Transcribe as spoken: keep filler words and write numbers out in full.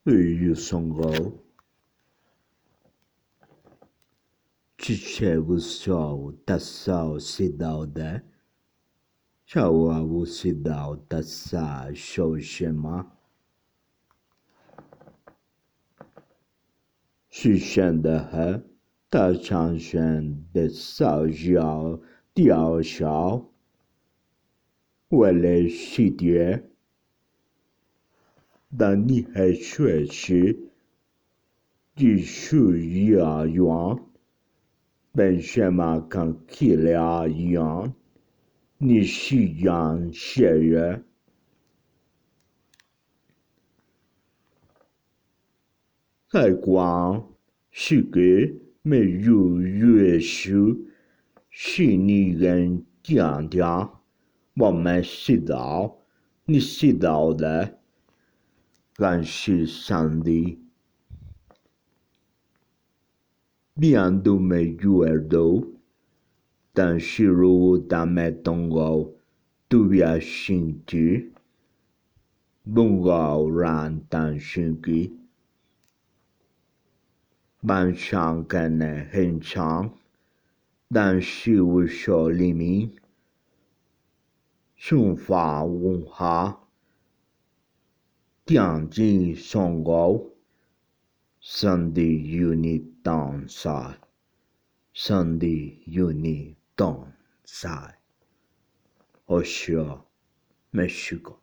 与松高，之前不少打扫洗澡的，下午不洗澡打扫休息吗？许愿的和大长轩的烧药吊销，为了洗碟，但你还学习，继续要用，本什么跟气疗一样，你需要学业，太光是个没有约束，是你人讲讲，我们知道，你知道的，感谢上帝，别人都没有耳朵，但是如果他们通过都要心智，不要让他生气。班上可能很长，但是我说里面，中华文化，天津上高，上帝有你当在，上帝有你当在，我说没试过。